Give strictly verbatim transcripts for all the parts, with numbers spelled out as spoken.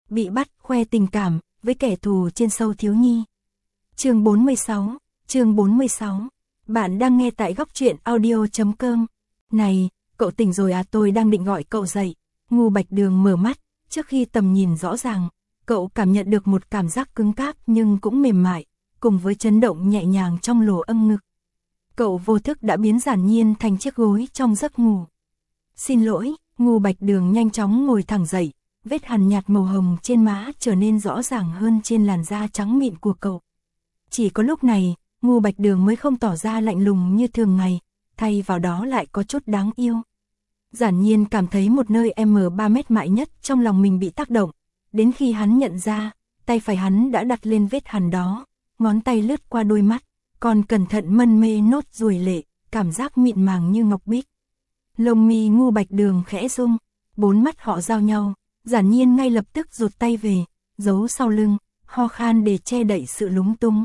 bị bắt khoe tình cảm với kẻ thù trên show thiếu nhi. Chương bốn mươi sáu, chương bốn mươi sáu. Bạn đang nghe tại góc truyện audio chấm com. Này, cậu tỉnh rồi à, tôi đang định gọi cậu dậy. Ngu Bạch Đường mở mắt, trước khi tầm nhìn rõ ràng, cậu cảm nhận được một cảm giác cứng cáp nhưng cũng mềm mại, cùng với chấn động nhẹ nhàng trong lỗ âm ngực. Cậu vô thức đã biến Giản Nhiên thành chiếc gối trong giấc ngủ. Xin lỗi, Ngu Bạch Đường nhanh chóng ngồi thẳng dậy, vết hằn nhạt màu hồng trên má trở nên rõ ràng hơn trên làn da trắng mịn của cậu. Chỉ có lúc này, Ngu Bạch Đường mới không tỏ ra lạnh lùng như thường ngày, thay vào đó lại có chút đáng yêu. Giản Nhiên cảm thấy một nơi em ba mét mại nhất trong lòng mình bị tác động, đến khi hắn nhận ra, tay phải hắn đã đặt lên vết hằn đó, ngón tay lướt qua đôi mắt, còn cẩn thận mân mê nốt ruồi lệ, cảm giác mịn màng như ngọc bích. Lông mi Ngu Bạch Đường khẽ rung, bốn mắt họ giao nhau, Giản Nhiên ngay lập tức rụt tay về, giấu sau lưng, ho khan để che đậy sự lúng túng.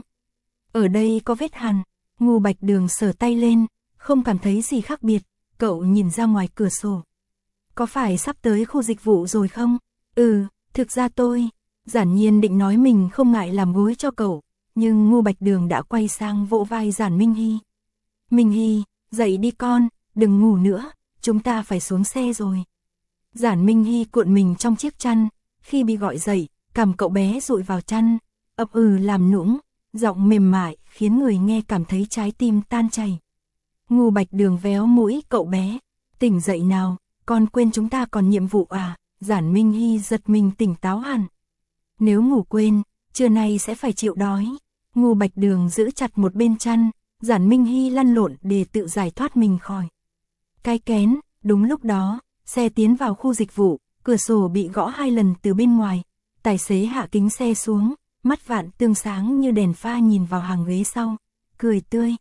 Ở đây có vết hằn, Ngu Bạch Đường sờ tay lên, không cảm thấy gì khác biệt, cậu nhìn ra ngoài cửa sổ. Có phải sắp tới khu dịch vụ rồi không? Ừ, thực ra tôi, Giản Nhiên định nói mình không ngại làm gối cho cậu, nhưng Ngu Bạch Đường đã quay sang vỗ vai Giản Minh Hy. Minh Hy, dậy đi con, đừng ngủ nữa, chúng ta phải xuống xe rồi. Giản Minh Hy cuộn mình trong chiếc chăn, khi bị gọi dậy, cằm cậu bé dụi vào chăn, ấp ừ làm nũng, giọng mềm mại khiến người nghe cảm thấy trái tim tan chảy. Ngu Bạch Đường véo mũi cậu bé, tỉnh dậy nào, con quên chúng ta còn nhiệm vụ à? Giản Minh Hy giật mình tỉnh táo hẳn. Nếu ngủ quên, trưa nay sẽ phải chịu đói. Ngu Bạch Đường giữ chặt một bên chăn, Giản Minh Hy lăn lộn để tự giải thoát mình khỏi cái kén. Đúng lúc đó, xe tiến vào khu dịch vụ, cửa sổ bị gõ hai lần từ bên ngoài, tài xế hạ kính xe xuống, mắt Vạn Tương sáng như đèn pha nhìn vào hàng ghế sau, cười tươi.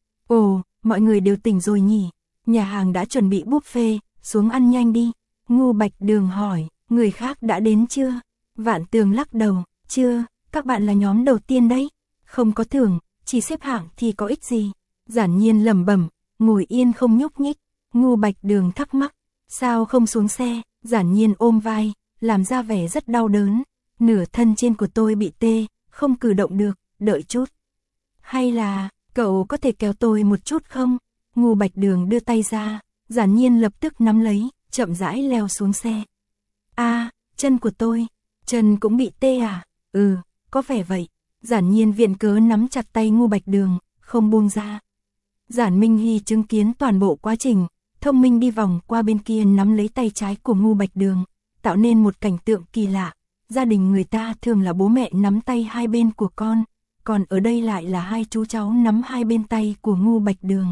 Ồ, mọi người đều tỉnh rồi nhỉ, nhà hàng đã chuẩn bị buffet, xuống ăn nhanh đi. Ngu Bạch Đường hỏi, người khác đã đến chưa? Vạn Tường lắc đầu, chưa, các bạn là nhóm đầu tiên đấy, không có thưởng, chỉ xếp hạng thì có ích gì. Giản Nhiên lẩm bẩm, ngồi yên không nhúc nhích. Ngu Bạch Đường thắc mắc, sao không xuống xe? Giản Nhiên ôm vai, làm ra vẻ rất đau đớn, nửa thân trên của tôi bị tê, không cử động được, đợi chút. Hay là, cậu có thể kéo tôi một chút không? Ngu Bạch Đường đưa tay ra, Giản Nhiên lập tức nắm lấy, chậm rãi leo xuống xe. À, chân của tôi, chân cũng bị tê à? Ừ, có vẻ vậy. Giản Nhiên viện cớ nắm chặt tay Ngu Bạch Đường, không buông ra. Giản Minh Hy chứng kiến toàn bộ quá trình, thông minh đi vòng qua bên kia nắm lấy tay trái của Ngu Bạch Đường, tạo nên một cảnh tượng kỳ lạ. Gia đình người ta thường là bố mẹ nắm tay hai bên của con, còn ở đây lại là hai chú cháu nắm hai bên tay của Ngu Bạch Đường.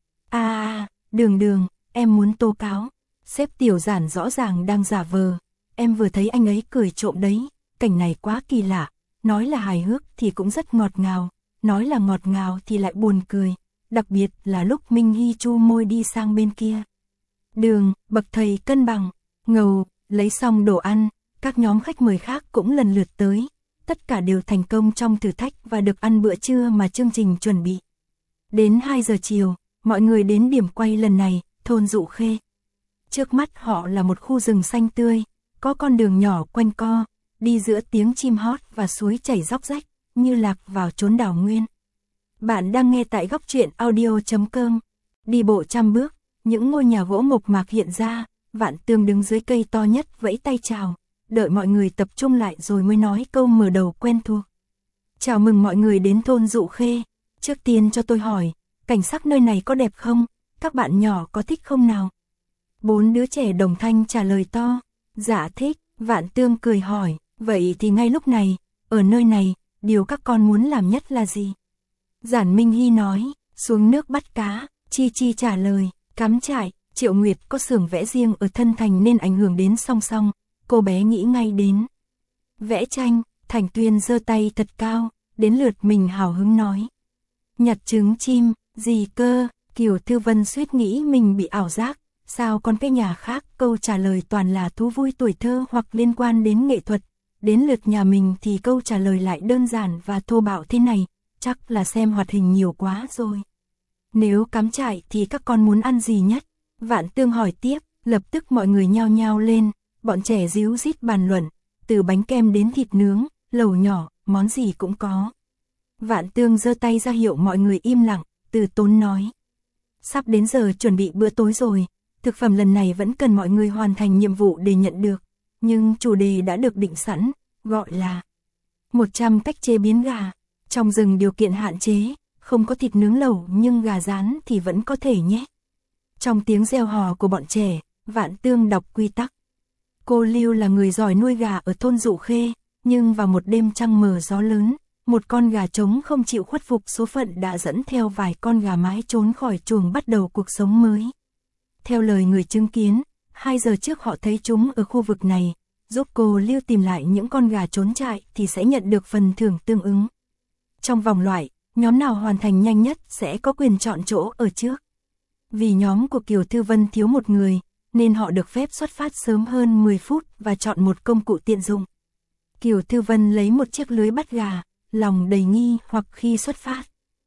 À, Đường Đường, em muốn tố cáo. Sếp Tiểu Giản rõ ràng đang giả vờ. Em vừa thấy anh ấy cười trộm đấy, cảnh này quá kỳ lạ. Nói là hài hước thì cũng rất ngọt ngào, nói là ngọt ngào thì lại buồn cười. Đặc biệt là lúc Minh Hy chu môi đi sang bên kia. Đường, bậc thầy cân bằng, ngầu, lấy xong đồ ăn, các nhóm khách mời khác cũng lần lượt tới. Tất cả đều thành công trong thử thách và được ăn bữa trưa mà chương trình chuẩn bị. Đến hai giờ chiều, mọi người đến điểm quay lần này, thôn Dụ Khê. Trước mắt họ là một khu rừng xanh tươi, có con đường nhỏ quanh co, đi giữa tiếng chim hót và suối chảy róc rách, như lạc vào chốn đảo nguyên. Bạn đang nghe tại góc truyện audio chấm com. Đi bộ trăm bước, những ngôi nhà gỗ mộc mạc hiện ra, Vạn Tường đứng dưới cây to nhất vẫy tay chào, đợi mọi người tập trung lại rồi mới nói câu mở đầu quen thuộc. Chào mừng mọi người đến thôn Dụ Khê. Trước tiên cho tôi hỏi, cảnh sắc nơi này có đẹp không? Các bạn nhỏ có thích không nào? Bốn đứa trẻ đồng thanh trả lời to. Dạ thích. Vạn Tương cười hỏi, vậy thì ngay lúc này, ở nơi này, điều các con muốn làm nhất là gì? Giản Minh Hy nói, xuống nước bắt cá. Chi Chi trả lời, cắm trại. Triệu Nguyệt có xưởng vẽ riêng ở Thân Thành nên ảnh hưởng đến Song Song, cô bé nghĩ ngay đến vẽ tranh. Thành Tuyên giơ tay thật cao, đến lượt mình hào hứng nói, nhặt trứng chim. Gì cơ? Kiều Thư Vân suýt nghĩ mình bị ảo giác, sao còn cái nhà khác câu trả lời toàn là thú vui tuổi thơ hoặc liên quan đến nghệ thuật, đến lượt nhà mình thì câu trả lời lại đơn giản và thô bạo thế này, chắc là xem hoạt hình nhiều quá rồi. Nếu cắm trại thì các con muốn ăn gì nhất? Vạn Tương hỏi tiếp, lập tức mọi người nhao nhao lên, bọn trẻ ríu rít bàn luận, từ bánh kem đến thịt nướng, lẩu nhỏ, món gì cũng có. Vạn Tương giơ tay ra hiệu mọi người im lặng, Từ Tốn nói. Sắp đến giờ chuẩn bị bữa tối rồi, thực phẩm lần này vẫn cần mọi người hoàn thành nhiệm vụ để nhận được, nhưng chủ đề đã được định sẵn, gọi là một trăm cách chế biến gà. Trong rừng điều kiện hạn chế, không có thịt nướng lẩu nhưng gà rán thì vẫn có thể nhé. Trong tiếng reo hò của bọn trẻ, Vạn Tương đọc quy tắc. Cô Lưu là người giỏi nuôi gà ở thôn Dụ Khê, nhưng vào một đêm trăng mờ gió lớn, một con gà trống không chịu khuất phục số phận đã dẫn theo vài con gà mái trốn khỏi chuồng bắt đầu cuộc sống mới. Theo lời người chứng kiến, hai giờ trước họ thấy chúng ở khu vực này, giúp cô Lưu tìm lại những con gà trốn chạy thì sẽ nhận được phần thưởng tương ứng. Trong vòng loại, nhóm nào hoàn thành nhanh nhất sẽ có quyền chọn chỗ ở trước. Vì nhóm của Kiều Thư Vân thiếu một người, nên họ được phép xuất phát sớm hơn mười phút và chọn một công cụ tiện dụng. Kiều Thư Vân lấy một chiếc lưới bắt gà, lòng đầy nghi hoặc khi xuất phát.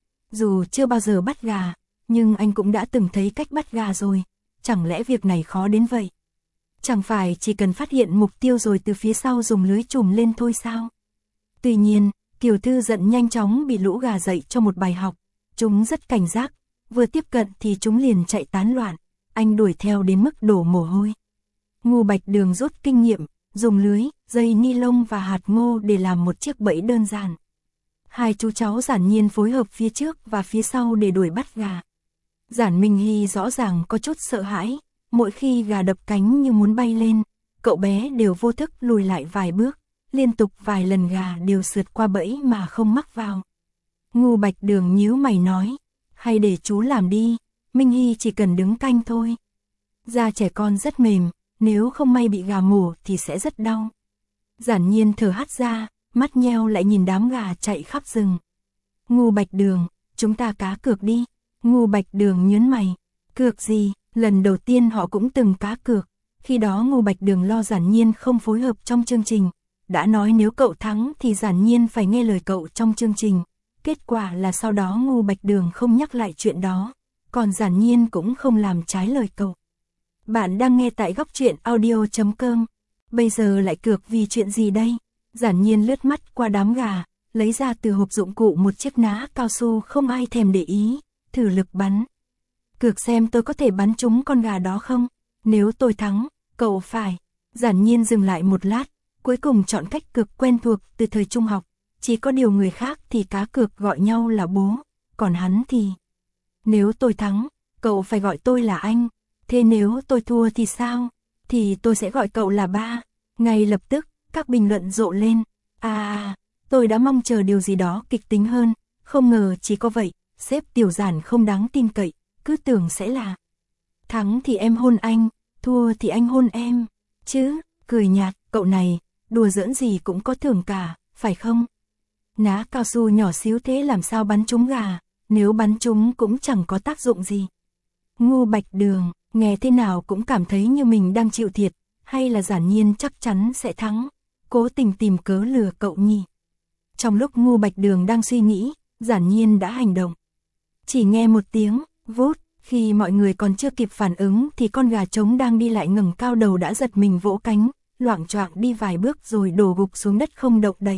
Dù chưa bao giờ bắt gà, nhưng anh cũng đã từng thấy cách bắt gà rồi, chẳng lẽ việc này khó đến vậy? Chẳng phải chỉ cần phát hiện mục tiêu rồi từ phía sau dùng lưới trùm lên thôi sao? Tuy nhiên, Kiều Thư giận nhanh chóng bị lũ gà dạy cho một bài học, chúng rất cảnh giác, vừa tiếp cận thì chúng liền chạy tán loạn, anh đuổi theo đến mức đổ mồ hôi. Ngô Bạch Đường rút kinh nghiệm, dùng lưới, dây ni lông và hạt ngô để làm một chiếc bẫy đơn giản. Hai chú cháu Giản Nhiên phối hợp phía trước và phía sau để đuổi bắt gà. Giản Minh Hy rõ ràng có chút sợ hãi, mỗi khi gà đập cánh như muốn bay lên, cậu bé đều vô thức lùi lại vài bước, liên tục vài lần gà đều sượt qua bẫy mà không mắc vào. Ngô Bạch Đường nhíu mày nói, hay để chú làm đi, Minh Hy chỉ cần đứng canh thôi. Da trẻ con rất mềm, nếu không may bị gà mổ thì sẽ rất đau. Giản Nhiên thở hắt ra, mắt nheo lại nhìn đám gà chạy khắp rừng. Ngô Bạch Đường, chúng ta cá cược đi. Ngô Bạch Đường nhớn mày, cược gì? Lần đầu tiên họ cũng từng cá cược, khi đó Ngô Bạch Đường lo Giản Nhiên không phối hợp trong chương trình, đã nói nếu cậu thắng thì Giản Nhiên phải nghe lời cậu trong chương trình. Kết quả là sau đó Ngô Bạch Đường không nhắc lại chuyện đó, còn Giản Nhiên cũng không làm trái lời cậu. Bạn đang nghe tại góc truyện audio chấm com. Bây giờ lại cược vì chuyện gì đây? Giản Nhiên lướt mắt qua đám gà, lấy ra từ hộp dụng cụ một chiếc ná cao su không ai thèm để ý, thử lực bắn. Cược xem tôi có thể bắn trúng con gà đó không? Nếu tôi thắng, cậu phải. Giản Nhiên dừng lại một lát, cuối cùng chọn cách cược quen thuộc từ thời trung học. Chỉ có điều người khác thì cá cược gọi nhau là bố, còn hắn thì... Nếu tôi thắng, cậu phải gọi tôi là anh. Thế nếu tôi thua thì sao? Thì tôi sẽ gọi cậu là ba. Ngay lập tức, các bình luận rộ lên. À, tôi đã mong chờ điều gì đó kịch tính hơn. Không ngờ chỉ có vậy, sếp Tiểu Giản không đáng tin cậy. Cứ tưởng sẽ là thắng thì em hôn anh, thua thì anh hôn em. Chứ, cười nhạt, cậu này, đùa giỡn gì cũng có thưởng cả, phải không? Ná cao su nhỏ xíu thế làm sao bắn trúng gà, nếu bắn trúng cũng chẳng có tác dụng gì. Ngô Bạch Đường, nghe thế nào cũng cảm thấy như mình đang chịu thiệt, hay là Giản Nhiên chắc chắn sẽ thắng, cố tình tìm cớ lừa cậu nhỉ. Trong lúc Ngô Bạch Đường đang suy nghĩ, Giản Nhiên đã hành động. Chỉ nghe một tiếng, vút, khi mọi người còn chưa kịp phản ứng thì con gà trống đang đi lại ngẩng cao đầu đã giật mình vỗ cánh, loạng choạng đi vài bước rồi đổ gục xuống đất không động đậy.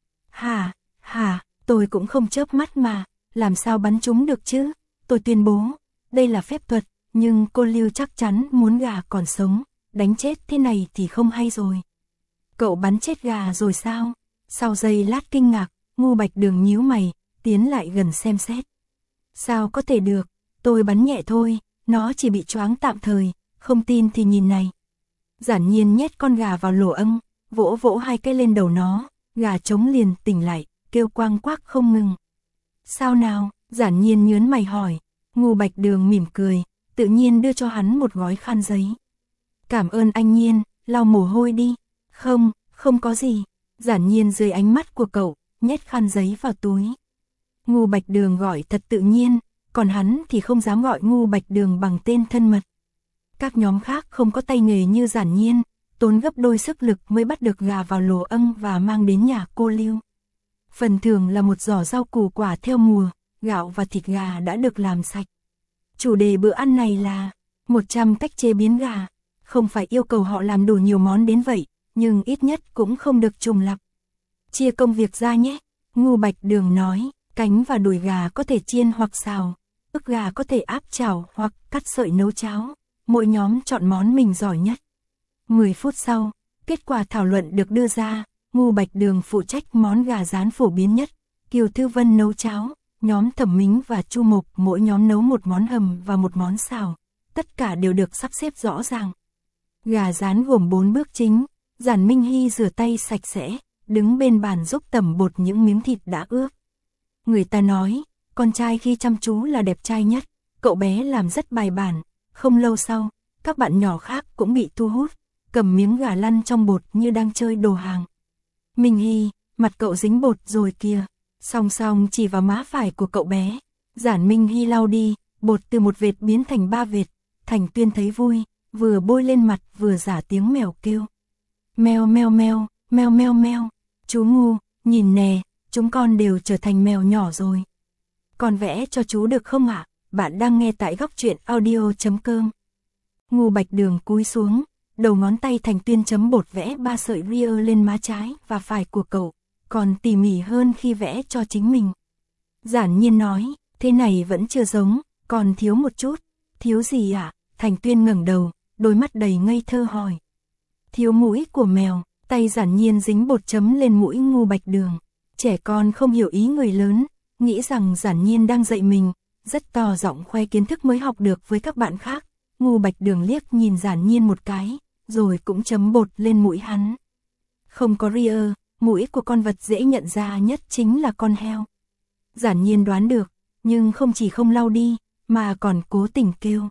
Hả, hả, tôi cũng không chớp mắt mà, làm sao bắn trúng được chứ? Tôi tuyên bố, đây là phép thuật, nhưng cô Lưu chắc chắn muốn gà còn sống, đánh chết thế này thì không hay rồi. Cậu bắn chết gà rồi sao? Sau giây lát kinh ngạc, Ngô Bạch Đường nhíu mày, tiến lại gần xem xét. Sao có thể được, tôi bắn nhẹ thôi, nó chỉ bị choáng tạm thời, không tin thì nhìn này. Giản Nhiên nhét con gà vào lỗ âng, vỗ vỗ hai cái lên đầu nó, gà trống liền tỉnh lại, kêu quang quác không ngừng. Sao nào? Giản Nhiên nhớn mày hỏi. Ngô Bạch Đường mỉm cười, tự nhiên đưa cho hắn một gói khăn giấy. Cảm ơn anh Nhiên, lau mồ hôi đi. Không, không có gì. Giản Nhiên dưới ánh mắt của cậu, nhét khăn giấy vào túi. Ngô Bạch Đường gọi thật tự nhiên, còn hắn thì không dám gọi Ngô Bạch Đường bằng tên thân mật. Các nhóm khác không có tay nghề như Giản Nhiên, tốn gấp đôi sức lực mới bắt được gà vào lỗ âng và mang đến nhà cô Lưu. Phần thưởng là một giỏ rau củ quả theo mùa, gạo và thịt gà đã được làm sạch. Chủ đề bữa ăn này là một trăm cách chế biến gà, không phải yêu cầu họ làm đủ nhiều món đến vậy, nhưng ít nhất cũng không được trùng lặp. Chia công việc ra nhé, Ngưu Bạch Đường nói, cánh và đùi gà có thể chiên hoặc xào, ức gà có thể áp chảo hoặc cắt sợi nấu cháo, mỗi nhóm chọn món mình giỏi nhất. mười phút sau, kết quả thảo luận được đưa ra, Ngưu Bạch Đường phụ trách món gà rán phổ biến nhất, Kiều Thư Vân nấu cháo, nhóm Thẩm Mính và Chu Mục mỗi nhóm nấu một món hầm và một món xào, tất cả đều được sắp xếp rõ ràng. Gà rán gồm bốn bước chính, Giản Minh Hy rửa tay sạch sẽ, đứng bên bàn giúp tẩm bột những miếng thịt đã ướp. Người ta nói, con trai khi chăm chú là đẹp trai nhất, cậu bé làm rất bài bản, không lâu sau, các bạn nhỏ khác cũng bị thu hút, cầm miếng gà lăn trong bột như đang chơi đồ hàng. Minh Hy, mặt cậu dính bột rồi kìa, song song chỉ vào má phải của cậu bé. Giản Minh Hy lau đi, bột từ một vệt biến thành ba vệt. Thành Tuyên thấy vui, vừa bôi lên mặt vừa giả tiếng mèo kêu. Meo meo meo, meo meo meo, chú ngu, nhìn nè, chúng con đều trở thành mèo nhỏ rồi. Con vẽ cho chú được không ạ? Bạn đang nghe tại góc truyện audio chấm com. Ngưu Bạch Đường cúi xuống, đầu ngón tay Thành Tuyên chấm bột vẽ ba sợi ria lên má trái và phải của cậu, còn tỉ mỉ hơn khi vẽ cho chính mình. Giản Nhiên nói, thế này vẫn chưa giống, còn thiếu một chút. Thiếu gì ạ? À? Thành Tuyên ngẩng đầu, đôi mắt đầy ngây thơ hỏi. Thiếu mũi của mèo. Tay Giản Nhiên dính bột chấm lên mũi Ngưu Bạch Đường. Trẻ con không hiểu ý người lớn, nghĩ rằng Giản Nhiên đang dạy mình, rất to giọng khoe kiến thức mới học được với các bạn khác. Ngưu Bạch Đường liếc nhìn Giản Nhiên một cái, rồi cũng chấm bột lên mũi hắn. Không có ria, mũi của con vật dễ nhận ra nhất chính là con heo. Giản Nhiên đoán được, nhưng không chỉ không lau đi, mà còn cố tình kêu.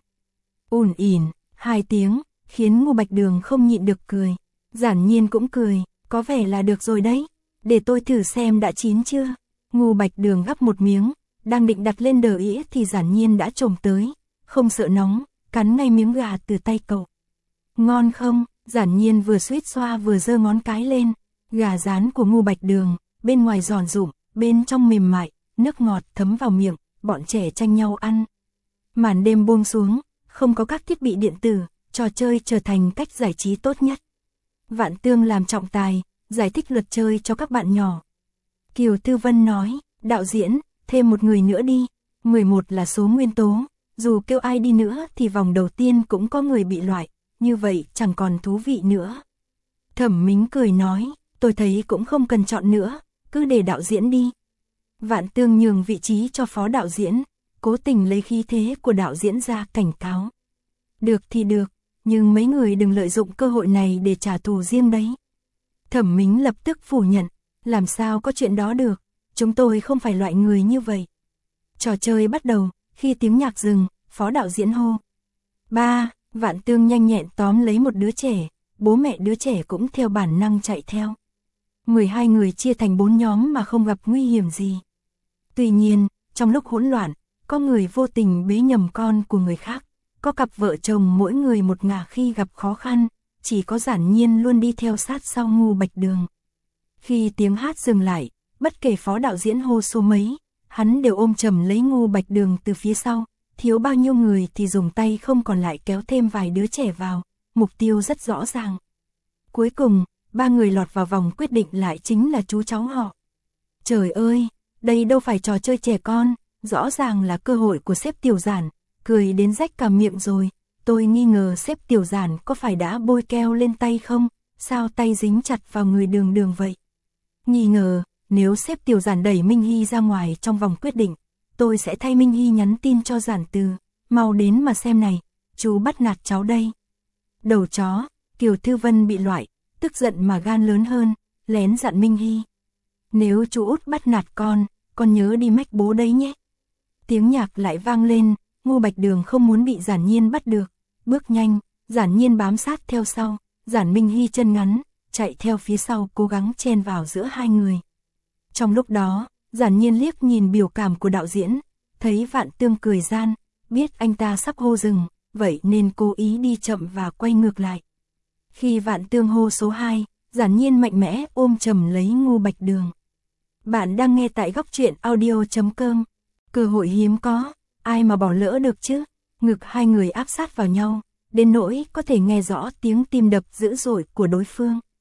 Ủn ỉn, hai tiếng, khiến Ngưu Bạch Đường không nhịn được cười. Giản Nhiên cũng cười, có vẻ là được rồi đấy, để tôi thử xem đã chín chưa. Ngưu Bạch Đường gắp một miếng, đang định đặt lên đờ ĩa thì Giản Nhiên đã trồm tới, không sợ nóng, cắn ngay miếng gà từ tay cậu. Ngon không? Giản Nhiên vừa suýt xoa vừa giơ ngón cái lên, gà rán của Ngưu Bạch Đường, bên ngoài giòn rụm, bên trong mềm mại, nước ngọt thấm vào miệng, bọn trẻ tranh nhau ăn. Màn đêm buông xuống, không có các thiết bị điện tử, trò chơi trở thành cách giải trí tốt nhất. Vạn Tương làm trọng tài, giải thích luật chơi cho các bạn nhỏ. Kiều Thư Vân nói, đạo diễn, thêm một người nữa đi, mười một là số nguyên tố, dù kêu ai đi nữa thì vòng đầu tiên cũng có người bị loại, như vậy chẳng còn thú vị nữa. Thẩm Mính cười nói, tôi thấy cũng không cần chọn nữa, cứ để đạo diễn đi. Vạn Tương nhường vị trí cho phó đạo diễn, cố tình lấy khí thế của đạo diễn ra cảnh cáo. Được thì được, nhưng mấy người đừng lợi dụng cơ hội này để trả thù riêng đấy. Thẩm Mính lập tức phủ nhận, làm sao có chuyện đó được, chúng tôi không phải loại người như vậy. Trò chơi bắt đầu, khi tiếng nhạc dừng, phó đạo diễn hô. Ba, Vạn Tương nhanh nhẹn tóm lấy một đứa trẻ, bố mẹ đứa trẻ cũng theo bản năng chạy theo. mười hai người chia thành bốn nhóm mà không gặp nguy hiểm gì. Tuy nhiên, trong lúc hỗn loạn, có người vô tình bế nhầm con của người khác, có cặp vợ chồng mỗi người một ngả khi gặp khó khăn, chỉ có Giản Nhiên luôn đi theo sát sau Ngưu Bạch Đường. Khi tiếng hát dừng lại, bất kể phó đạo diễn hô số mấy, hắn đều ôm chầm lấy Ngưu Bạch Đường từ phía sau, thiếu bao nhiêu người thì dùng tay không còn lại kéo thêm vài đứa trẻ vào, mục tiêu rất rõ ràng. Cuối cùng, ba người lọt vào vòng quyết định lại chính là chú cháu họ. Trời ơi, đây đâu phải trò chơi trẻ con, rõ ràng là cơ hội của sếp Tiểu Giản, cười đến rách cả miệng rồi. Tôi nghi ngờ sếp Tiểu Giản có phải đã bôi keo lên tay không, sao tay dính chặt vào người Đường Đường vậy? Nghi ngờ, nếu sếp Tiểu Giản đẩy Minh Hy ra ngoài trong vòng quyết định, tôi sẽ thay Minh Hy nhắn tin cho Giản Từ, mau đến mà xem này, chú bắt nạt cháu đây. Đầu chó, Kiều Thư Vân bị loại, tức giận mà gan lớn hơn, lén dặn Minh Hy. Nếu chú út bắt nạt con, con nhớ đi mách bố đấy nhé. Tiếng nhạc lại vang lên, Ngưu Bạch Đường không muốn bị Giản Nhiên bắt được, bước nhanh, Giản Nhiên bám sát theo sau, Giản Minh Hy chân ngắn, chạy theo phía sau cố gắng chen vào giữa hai người. Trong lúc đó, Giản Nhiên liếc nhìn biểu cảm của đạo diễn, thấy Vạn Tương cười gian, biết anh ta sắp hô dừng, vậy nên cố ý đi chậm và quay ngược lại. Khi Vạn Tương hô số hai, Giản Nhiên mạnh mẽ ôm chầm lấy Ngưu Bạch Đường. Bạn đang nghe tại góc truyện audio chấm com. Cơ hội hiếm có, ai mà bỏ lỡ được chứ? Ngực hai người áp sát vào nhau, đến nỗi có thể nghe rõ tiếng tim đập dữ dội của đối phương.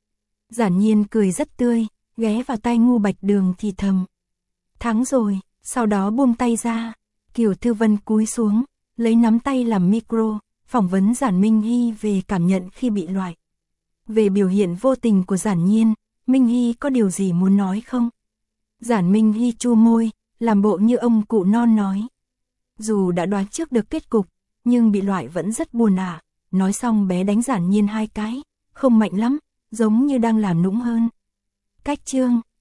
Giản Nhiên cười rất tươi, ghé vào tai Ngu Bạch Đường thì thầm. Thắng rồi, sau đó buông tay ra. Kiều Thư Vân cúi xuống, lấy nắm tay làm micro, phỏng vấn Giản Minh Hy về cảm nhận khi bị loại. Về biểu hiện vô tình của Giản Nhiên, Minh Hy có điều gì muốn nói không? Giản Minh Hy chu môi, làm bộ như ông cụ non nói. Dù đã đoán trước được kết cục, nhưng bị loại vẫn rất buồn à. Nói xong bé đánh Giản Nhiên hai cái, không mạnh lắm, giống như đang làm nũng hơn. Cách chương